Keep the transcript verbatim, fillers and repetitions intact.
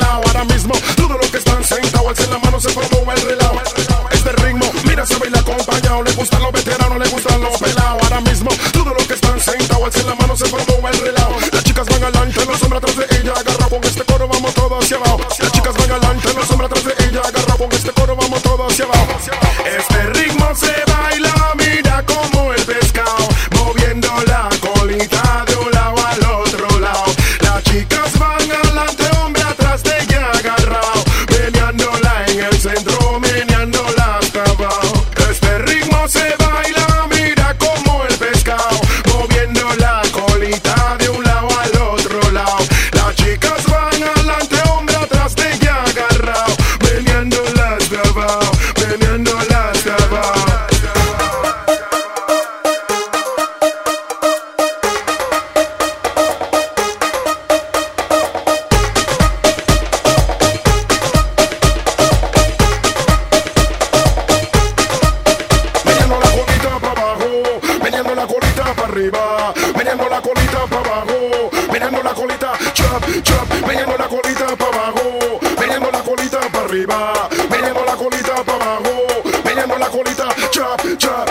pelado. Ahora mismo, todo lo que están sentados, alcen la mano, se formó el relajo. Este ritmo, mira, se baila acompañado. Le gustan los veteranos, le gustan los pelados. Ahora mismo, todo lo que están sentados, alcen la mano, se formó el relajo. Las chicas van adelante, los hombres atrás de ella, agarrado con este coro, vamos todos hacia abajo. Las chicas van adelante, los hombres atrás de ella, agarrado con este coro, vamos todos hacia abajo. Este ritmo se baila, mira como el pescado, moviendo la colita de un lado al otro lado. Las chicas van adelante, hombre atrás de ella agarrado, meneándola en el centro, meneándola hasta abajo. Este ritmo se baila, mira como el pescado, moviendo la colita de un lado al otro lado. Las chicas van adelante, hombre atrás de ella agarrado, meneándola hasta abajo, meneándola hasta abajo. Meneando la colita para abajo, meneando la colita para arriba, meneando la colita para abajo, meneando la colita, chop, chop, meneando la colita para abajo, meneando la colita para arriba, meneando la colita para abajo, meneando la colita, chop, chop.